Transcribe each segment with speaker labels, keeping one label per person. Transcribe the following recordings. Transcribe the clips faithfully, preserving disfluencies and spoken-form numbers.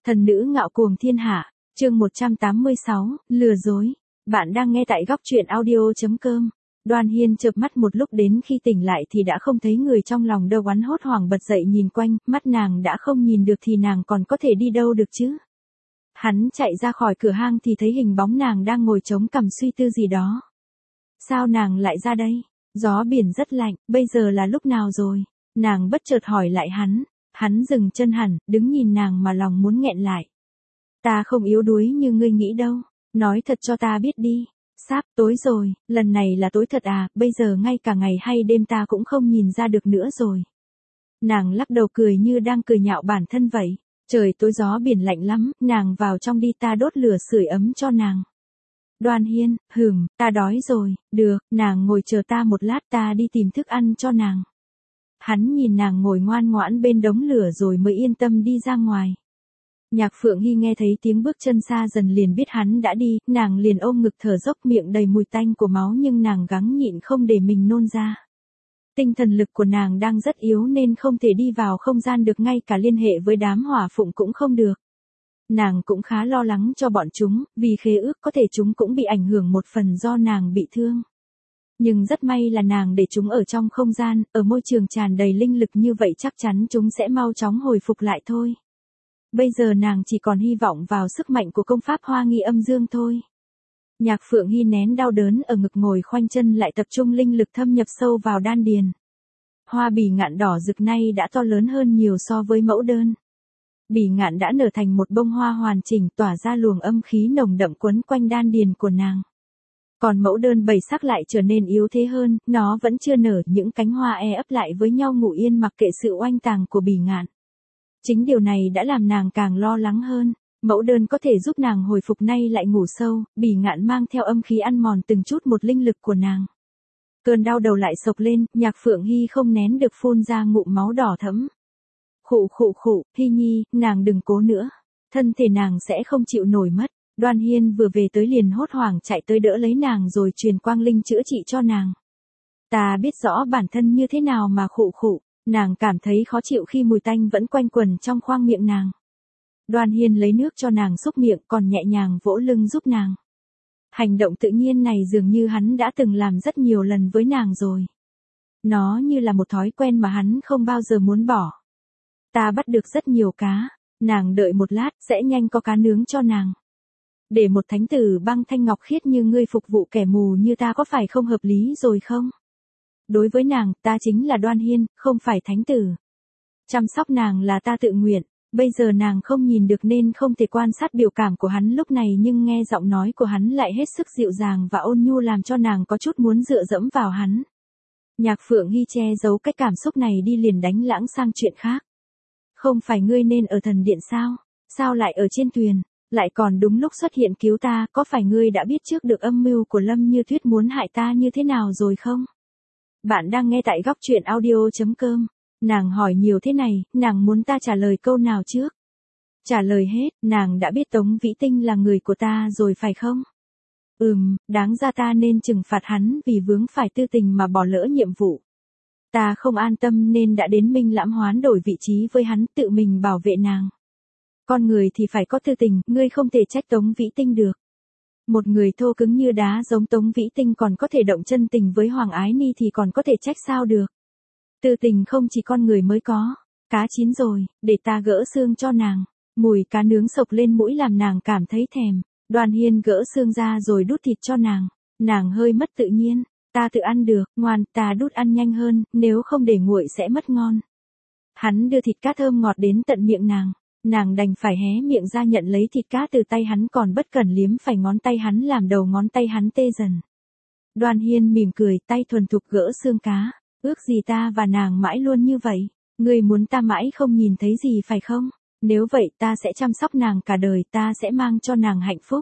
Speaker 1: Thần nữ ngạo cuồng thiên hạ, chương một trăm tám mươi sáu, lừa dối. Bạn đang nghe tại góc truyện audio chấm com. Đoan Hiên chợp mắt một lúc, đến khi tỉnh lại thì đã không thấy người trong lòng đâu, oán hốt hoảng bật dậy nhìn quanh, mắt nàng đã không nhìn được thì nàng còn có thể đi đâu được chứ. Hắn chạy ra khỏi cửa hang thì thấy hình bóng nàng đang ngồi chống cằm suy tư gì đó. Sao nàng lại ra đây? Gió biển rất lạnh, bây giờ là lúc nào rồi? Nàng bất chợt hỏi lại hắn. Hắn dừng chân hẳn, đứng nhìn nàng mà lòng muốn nghẹn lại. Ta không yếu đuối như ngươi nghĩ đâu, nói thật cho ta biết đi. Sắp tối rồi, lần này là tối thật à, bây giờ ngay cả ngày hay đêm ta cũng không nhìn ra được nữa rồi. Nàng lắc đầu cười như đang cười nhạo bản thân vậy. Trời tối gió biển lạnh lắm, nàng vào trong đi, ta đốt lửa sưởi ấm cho nàng. Đoan Hiên, hừm, ta đói rồi, được, nàng ngồi chờ ta một lát, ta đi tìm thức ăn cho nàng. Hắn nhìn nàng ngồi ngoan ngoãn bên đống lửa rồi mới yên tâm đi ra ngoài. Nhạc Phượng Hy nghe thấy tiếng bước chân xa dần liền biết hắn đã đi, nàng liền ôm ngực thở dốc, miệng đầy mùi tanh của máu nhưng nàng gắng nhịn không để mình nôn ra. Tinh thần lực của nàng đang rất yếu nên không thể đi vào không gian được, ngay cả liên hệ với đám hỏa phụng cũng không được. Nàng cũng khá lo lắng cho bọn chúng, vì khế ước có thể chúng cũng bị ảnh hưởng một phần do nàng bị thương. Nhưng rất may là nàng để chúng ở trong không gian, ở môi trường tràn đầy linh lực như vậy chắc chắn chúng sẽ mau chóng hồi phục lại thôi. Bây giờ nàng chỉ còn hy vọng vào sức mạnh của công pháp Hoa Nghi Âm Dương thôi. Nhạc Phượng Hy nén đau đớn ở ngực, ngồi khoanh chân lại tập trung linh lực thâm nhập sâu vào đan điền. Hoa bỉ ngạn đỏ rực nay đã to lớn hơn nhiều so với mẫu đơn. Bỉ ngạn đã nở thành một bông hoa hoàn chỉnh, tỏa ra luồng âm khí nồng đậm quấn quanh đan điền của nàng. Còn mẫu đơn bảy sắc lại trở nên yếu thế hơn, nó vẫn chưa nở, những cánh hoa e ấp lại với nhau ngủ yên mặc kệ sự oanh tàng của bỉ ngạn. Chính điều này đã làm nàng càng lo lắng hơn. Mẫu đơn có thể giúp nàng hồi phục, nay lại ngủ sâu, bỉ ngạn mang theo âm khí ăn mòn từng chút một linh lực của nàng. Cơn đau đầu lại sộc lên, Nhạc Phượng Hy không nén được phun ra ngụm máu đỏ thẫm. Khụ khụ khụ, Hy Nhi, nàng đừng cố nữa, thân thể nàng sẽ không chịu nổi mất. Đoan Hiên vừa về tới liền hốt hoảng chạy tới đỡ lấy nàng rồi truyền quang linh chữa trị cho nàng. Ta biết rõ bản thân như thế nào mà khụ khụ, nàng cảm thấy khó chịu khi mùi tanh vẫn quanh quẩn trong khoang miệng nàng. Đoan Hiên lấy nước cho nàng xúc miệng còn nhẹ nhàng vỗ lưng giúp nàng. Hành động tự nhiên này dường như hắn đã từng làm rất nhiều lần với nàng rồi. Nó như là một thói quen mà hắn không bao giờ muốn bỏ. Ta bắt được rất nhiều cá, nàng đợi một lát, sẽ nhanh có cá nướng cho nàng. Để một thánh tử băng thanh ngọc khiết như ngươi phục vụ kẻ mù như ta có phải không hợp lý rồi không? Đối với nàng, ta chính là Đoan Hiên, không phải thánh tử. Chăm sóc nàng là ta tự nguyện, bây giờ nàng không nhìn được nên không thể quan sát biểu cảm của hắn lúc này, nhưng nghe giọng nói của hắn lại hết sức dịu dàng và ôn nhu làm cho nàng có chút muốn dựa dẫm vào hắn. Nhạc Phượng Hy che giấu cái cảm xúc này đi liền đánh lãng sang chuyện khác. Không phải ngươi nên ở thần điện sao? Sao lại ở trên thuyền? Lại còn đúng lúc xuất hiện cứu ta, có phải ngươi đã biết trước được âm mưu của Lâm Như Tuyết muốn hại ta như thế nào rồi không? Bạn đang nghe tại góc truyện audio chấm com. Nàng hỏi nhiều thế này, nàng muốn ta trả lời câu nào trước? Trả lời hết, nàng đã biết Tống Vĩ Tinh là người của ta rồi phải không? Ừm, đáng ra ta nên trừng phạt hắn vì vướng phải tư tình mà bỏ lỡ nhiệm vụ. Ta không an tâm nên đã đến Minh Lãm hoán đổi vị trí với hắn, tự mình bảo vệ nàng. Con người thì phải có tư tình, ngươi không thể trách Tống Vĩ Tinh được. Một người thô cứng như đá giống Tống Vĩ Tinh còn có thể động chân tình với Hoàng Ái Ni thì còn có thể trách sao được. Tư tình không chỉ con người mới có. Cá chín rồi, để ta gỡ xương cho nàng. Mùi cá nướng sộc lên mũi làm nàng cảm thấy thèm. Đoan Hiên gỡ xương ra rồi đút thịt cho nàng. Nàng hơi mất tự nhiên. Ta tự ăn được, ngoan, ta đút ăn nhanh hơn, nếu không để nguội sẽ mất ngon. Hắn đưa thịt cá thơm ngọt đến tận miệng nàng. Nàng đành phải hé miệng ra nhận lấy thịt cá từ tay hắn, còn bất cẩn liếm phải ngón tay hắn làm đầu ngón tay hắn tê dần. Đoan Hiên mỉm cười, tay thuần thục gỡ xương cá. Ước gì ta và nàng mãi luôn như vậy. Ngươi muốn ta mãi không nhìn thấy gì phải không? Nếu vậy ta sẽ chăm sóc nàng cả đời, ta sẽ mang cho nàng hạnh phúc.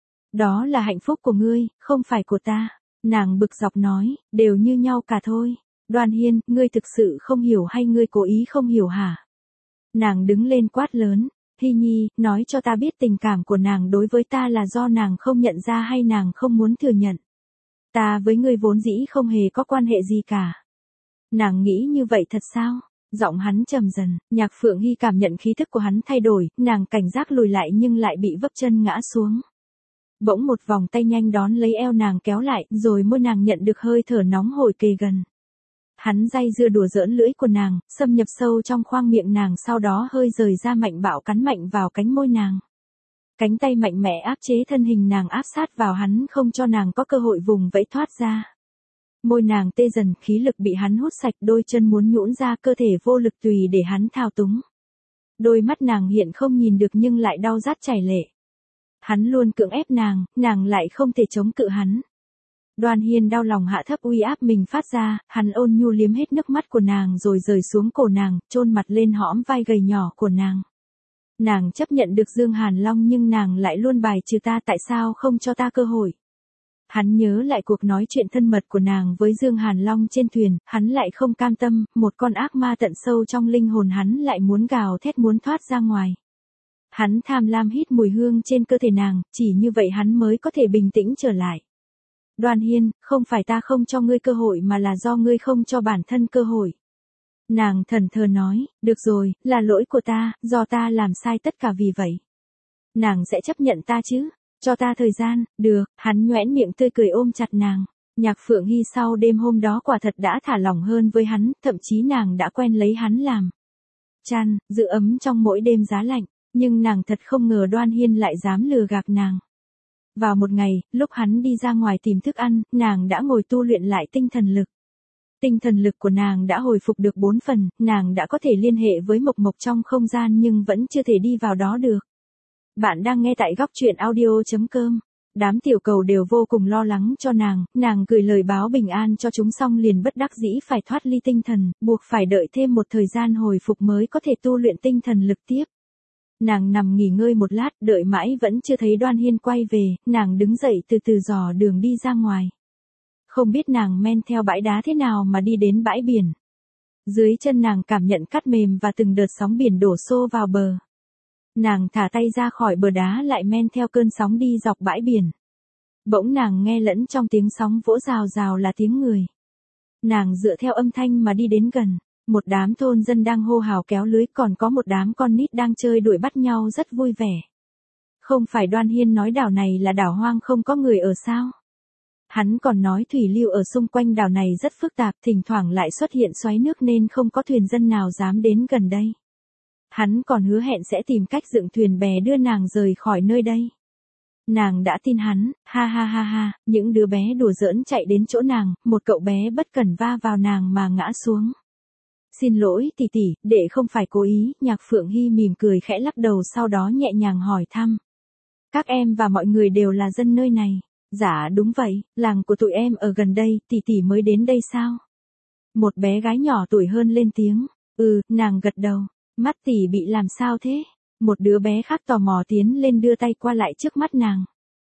Speaker 1: Đó là hạnh phúc của ngươi, không phải của ta. Nàng bực dọc nói, đều như nhau cả thôi. Đoan Hiên, ngươi thực sự không hiểu hay ngươi cố ý không hiểu hả? Nàng đứng lên quát lớn, Hy Nhi, nói cho ta biết tình cảm của nàng đối với ta là do nàng không nhận ra hay nàng không muốn thừa nhận. Ta với ngươi vốn dĩ không hề có quan hệ gì cả. Nàng nghĩ như vậy thật sao? Giọng hắn trầm dần, Nhạc Phượng Hy cảm nhận khí thức của hắn thay đổi, nàng cảnh giác lùi lại nhưng lại bị vấp chân ngã xuống. Bỗng một vòng tay nhanh đón lấy eo nàng kéo lại, rồi môi nàng nhận được hơi thở nóng hổi kề gần. Hắn day dưa đùa giỡn lưỡi của nàng, xâm nhập sâu trong khoang miệng nàng, sau đó hơi rời ra mạnh bạo cắn mạnh vào cánh môi nàng. Cánh tay mạnh mẽ áp chế thân hình nàng áp sát vào hắn, không cho nàng có cơ hội vùng vẫy thoát ra. Môi nàng tê dần, khí lực bị hắn hút sạch, đôi chân muốn nhũn ra, cơ thể vô lực tùy để hắn thao túng. Đôi mắt nàng hiện không nhìn được nhưng lại đau rát chảy lệ. Hắn luôn cưỡng ép nàng, nàng lại không thể chống cự hắn. Đoan Hiên đau lòng hạ thấp uy áp mình phát ra, hắn ôn nhu liếm hết nước mắt của nàng rồi rời xuống cổ nàng, chôn mặt lên hõm vai gầy nhỏ của nàng. Nàng chấp nhận được Dương Hàn Long nhưng nàng lại luôn bài trừ ta, tại sao không cho ta cơ hội. Hắn nhớ lại cuộc nói chuyện thân mật của nàng với Dương Hàn Long trên thuyền, hắn lại không cam tâm, một con ác ma tận sâu trong linh hồn hắn lại muốn gào thét muốn thoát ra ngoài. Hắn tham lam hít mùi hương trên cơ thể nàng, chỉ như vậy hắn mới có thể bình tĩnh trở lại. Đoan Hiên, không phải ta không cho ngươi cơ hội mà là do ngươi không cho bản thân cơ hội. Nàng thẫn thờ nói, được rồi, là lỗi của ta, do ta làm sai tất cả vì vậy. Nàng sẽ chấp nhận ta chứ? Cho ta thời gian, được, hắn nhoẻn miệng tươi cười ôm chặt nàng. Nhạc Phượng Hy sau đêm hôm đó quả thật đã thả lỏng hơn với hắn, thậm chí nàng đã quen lấy hắn làm chăn, giữ ấm trong mỗi đêm giá lạnh, nhưng nàng thật không ngờ Đoan Hiên lại dám lừa gạt nàng. Vào một ngày, lúc hắn đi ra ngoài tìm thức ăn, nàng đã ngồi tu luyện lại tinh thần lực. Tinh thần lực của nàng đã hồi phục được bốn phần, nàng đã có thể liên hệ với Mộc Mộc trong không gian nhưng vẫn chưa thể đi vào đó được. Bạn đang nghe tại góc truyện audio chấm com. Đám tiểu cầu đều vô cùng lo lắng cho nàng, nàng gửi lời báo bình an cho chúng xong liền bất đắc dĩ phải thoát ly tinh thần, buộc phải đợi thêm một thời gian hồi phục mới có thể tu luyện tinh thần lực tiếp. Nàng nằm nghỉ ngơi một lát, đợi mãi vẫn chưa thấy Đoan Hiên quay về, nàng đứng dậy từ từ dò đường đi ra ngoài. Không biết nàng men theo bãi đá thế nào mà đi đến bãi biển. Dưới chân nàng cảm nhận cát mềm và từng đợt sóng biển đổ xô vào bờ. Nàng thả tay ra khỏi bờ đá lại men theo cơn sóng đi dọc bãi biển. Bỗng nàng nghe lẫn trong tiếng sóng vỗ rào rào là tiếng người. Nàng dựa theo âm thanh mà đi đến gần. Một đám thôn dân đang hô hào kéo lưới, còn có một đám con nít đang chơi đuổi bắt nhau rất vui vẻ. Không phải Đoan Hiên nói đảo này là đảo hoang không có người ở sao? Hắn còn nói thủy lưu ở xung quanh đảo này rất phức tạp, thỉnh thoảng lại xuất hiện xoáy nước nên không có thuyền dân nào dám đến gần đây. Hắn còn hứa hẹn sẽ tìm cách dựng thuyền bè đưa nàng rời khỏi nơi đây. Nàng đã tin hắn, ha ha ha ha, những đứa bé đùa giỡn chạy đến chỗ nàng, một cậu bé bất cẩn va vào nàng mà ngã xuống. Xin lỗi tỷ tỷ, đệ không phải cố ý, Nhạc Phượng Hy mỉm cười khẽ lắc đầu sau đó nhẹ nhàng hỏi thăm. Các em và mọi người đều là dân nơi này. Dạ đúng vậy, làng của tụi em ở gần đây, tỷ tỷ mới đến đây sao? Một bé gái nhỏ tuổi hơn lên tiếng. Ừ, nàng gật đầu. Mắt tỷ bị làm sao thế? Một đứa bé khác tò mò tiến lên đưa tay qua lại trước mắt nàng.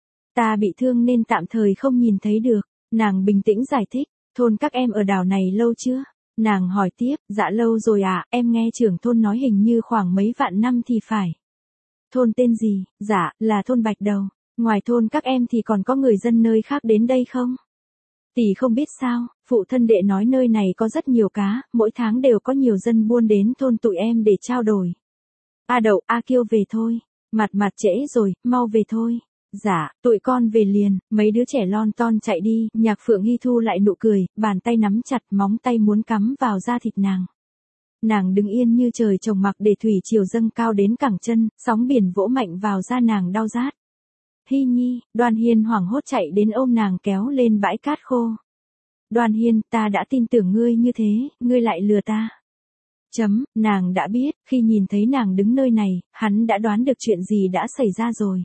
Speaker 1: Ta bị thương nên tạm thời không nhìn thấy được. Nàng bình tĩnh giải thích. Thôn các em ở đảo này lâu chưa? Nàng hỏi tiếp, dạ lâu rồi à, em nghe trưởng thôn nói hình như khoảng mấy vạn năm thì phải. Thôn tên gì? Dạ, là thôn Bạch Đầu. Ngoài thôn các em thì còn có người dân nơi khác đến đây không? Tỷ không biết sao, phụ thân đệ nói nơi này có rất nhiều cá, mỗi tháng đều có nhiều dân buôn đến thôn tụi em để trao đổi. A Đậu, A Kiêu về thôi. Mặt mặt trễ rồi, mau về thôi. Dạ, tụi con về liền, mấy đứa trẻ lon ton chạy đi, Nhạc Phượng Hy thu lại nụ cười, bàn tay nắm chặt, móng tay muốn cắm vào da thịt nàng. Nàng đứng yên như trời trồng mặc để thủy triều dâng cao đến cẳng chân, sóng biển vỗ mạnh vào da nàng đau rát. Hy Nhi, Đoan Hiên hoảng hốt chạy đến ôm nàng kéo lên bãi cát khô. Đoan Hiên, ta đã tin tưởng ngươi như thế, ngươi lại lừa ta. Chấm, nàng đã biết, khi nhìn thấy nàng đứng nơi này, hắn đã đoán được chuyện gì đã xảy ra rồi.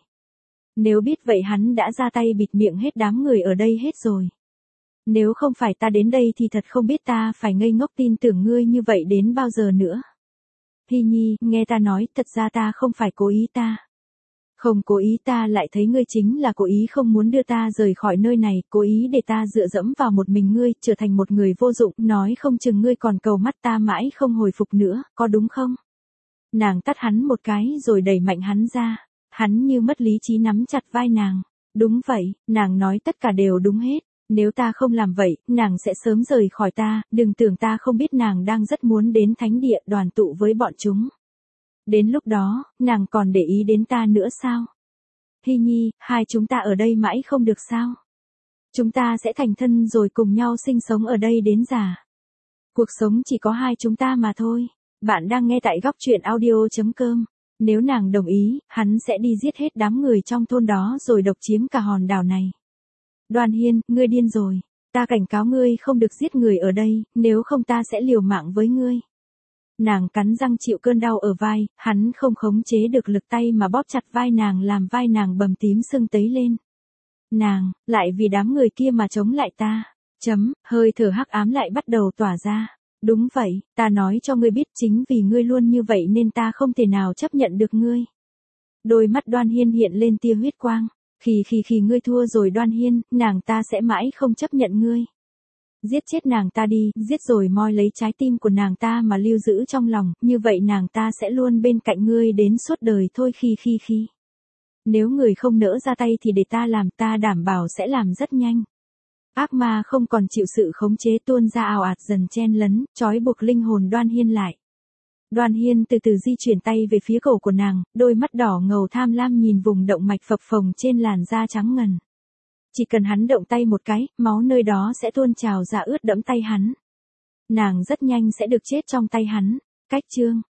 Speaker 1: Nếu biết vậy hắn đã ra tay bịt miệng hết đám người ở đây hết rồi. Nếu không phải ta đến đây thì thật không biết ta phải ngây ngốc tin tưởng ngươi như vậy đến bao giờ nữa. Hy Nhi, nghe ta nói, thật ra ta không phải cố ý ta. Không cố ý ta lại thấy ngươi chính là cố ý không muốn đưa ta rời khỏi nơi này, cố ý để ta dựa dẫm vào một mình ngươi, trở thành một người vô dụng, nói không chừng ngươi còn cầu mắt ta mãi không hồi phục nữa, có đúng không? Nàng tát hắn một cái rồi đẩy mạnh hắn ra, hắn như mất lý trí nắm chặt vai nàng. Đúng vậy, nàng nói tất cả đều đúng hết, Nếu ta không làm vậy, nàng sẽ sớm rời khỏi ta, đừng tưởng ta không biết nàng đang rất muốn đến thánh địa đoàn tụ với bọn chúng. Đến lúc đó, nàng còn để ý đến ta nữa sao? Hy Nhi, hai chúng ta ở đây mãi không được sao? Chúng ta sẽ thành thân rồi cùng nhau sinh sống ở đây đến già. Cuộc sống chỉ có hai chúng ta mà thôi. Bạn đang nghe tại góc truyện audio.com. Nếu nàng đồng ý, hắn sẽ đi giết hết đám người trong thôn đó rồi độc chiếm cả hòn đảo này. Đoan Hiên, ngươi điên rồi. Ta cảnh cáo ngươi không được giết người ở đây, nếu không ta sẽ liều mạng với ngươi. Nàng cắn răng chịu cơn đau ở vai, hắn không khống chế được lực tay mà bóp chặt vai nàng làm vai nàng bầm tím sưng tấy lên. Nàng, lại vì đám người kia mà chống lại ta. Chấm, hơi thở hắc ám lại bắt đầu tỏa ra. Đúng vậy, ta nói cho ngươi biết chính vì ngươi luôn như vậy nên ta không thể nào chấp nhận được ngươi. Đôi mắt Đoan Hiên hiện lên tia huyết quang. Khi khi khi ngươi thua rồi Đoan Hiên, nàng ta sẽ mãi không chấp nhận ngươi. Giết chết nàng ta đi, giết rồi moi lấy trái tim của nàng ta mà lưu giữ trong lòng, như vậy nàng ta sẽ luôn bên cạnh ngươi đến suốt đời thôi khi khi khi. Nếu người không nỡ ra tay thì để ta làm, ta đảm bảo sẽ làm rất nhanh. Ác ma không còn chịu sự khống chế tuôn ra ào ạt dần chen lấn, trói buộc linh hồn Đoan Hiên lại. Đoan Hiên từ từ di chuyển tay về phía cổ của nàng, đôi mắt đỏ ngầu tham lam nhìn vùng động mạch phập phồng trên làn da trắng ngần. Chỉ cần hắn động tay một cái, máu nơi đó sẽ tuôn trào ra ướt đẫm tay hắn. Nàng rất nhanh sẽ được chết trong tay hắn. Cách chương